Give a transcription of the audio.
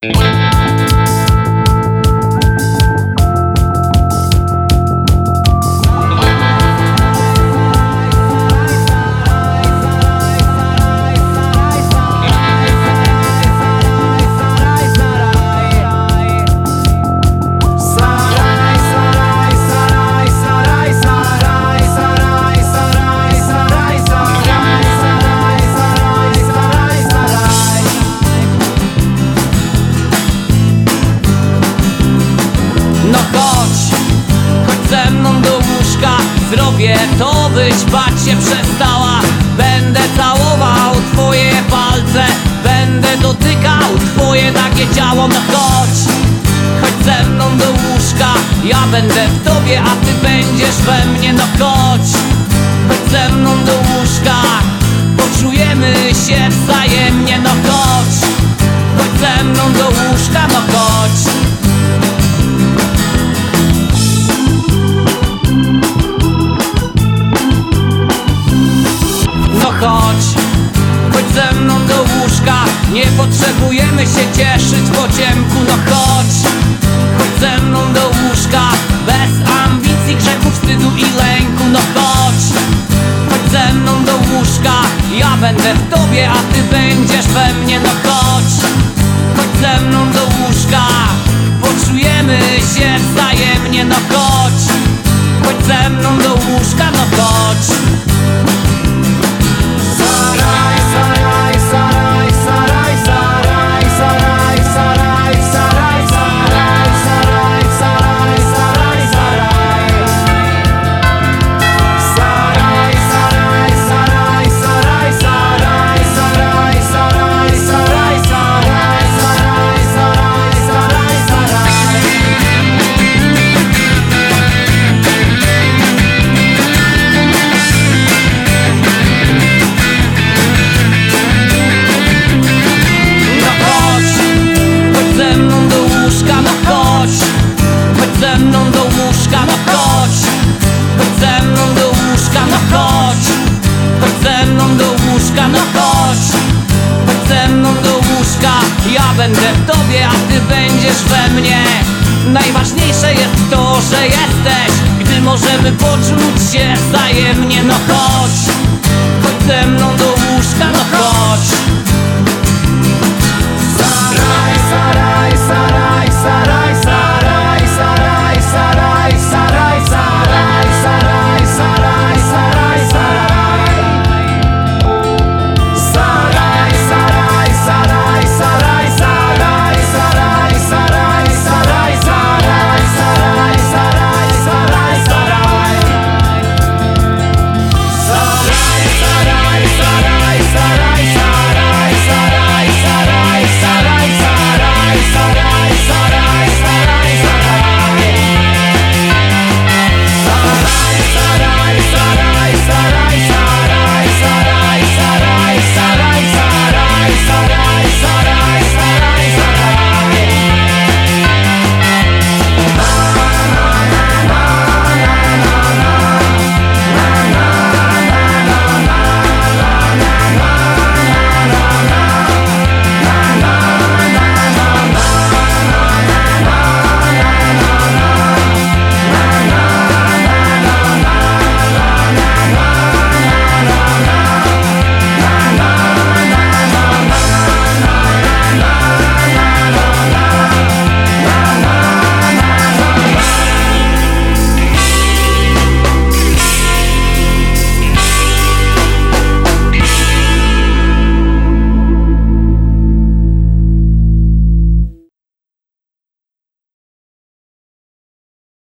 No chodź ze mną do łóżka, zrobię to, byś bać się przestała. Będę całował twoje palce, będę dotykał twoje nagie ciało. No chodź ze mną do łóżka, ja będę w tobie, a ty będziesz we mnie. No chodź ze mną do łóżka, poczujemy się wzajemnie. No chodź ze mną do łóżka, no chodź. No chodź ze mną do łóżka, nie potrzebujemy się cieszyć po ciemku. No chodź ze mną do łóżka, bez ambicji, grzechów, wstydu i lęku. No chodź ze mną do łóżka, ja będę w tobie, a ty będziesz we mnie. No chodź ze mną do łóżka, poczujemy się wzajemnie. No chodź ze mną do łóżka, no chodź. Ze mną do łóżka, no chodź ze mną do łóżka, no chodź ze mną do łóżka, no chodź ze mną do łóżka, ja będę w tobie, a ty będziesz we mnie. Najważniejsze jest to, że jesteś, gdy możemy poczuć się wzajemnie. No chodź ze mną do łóżka, no chodź.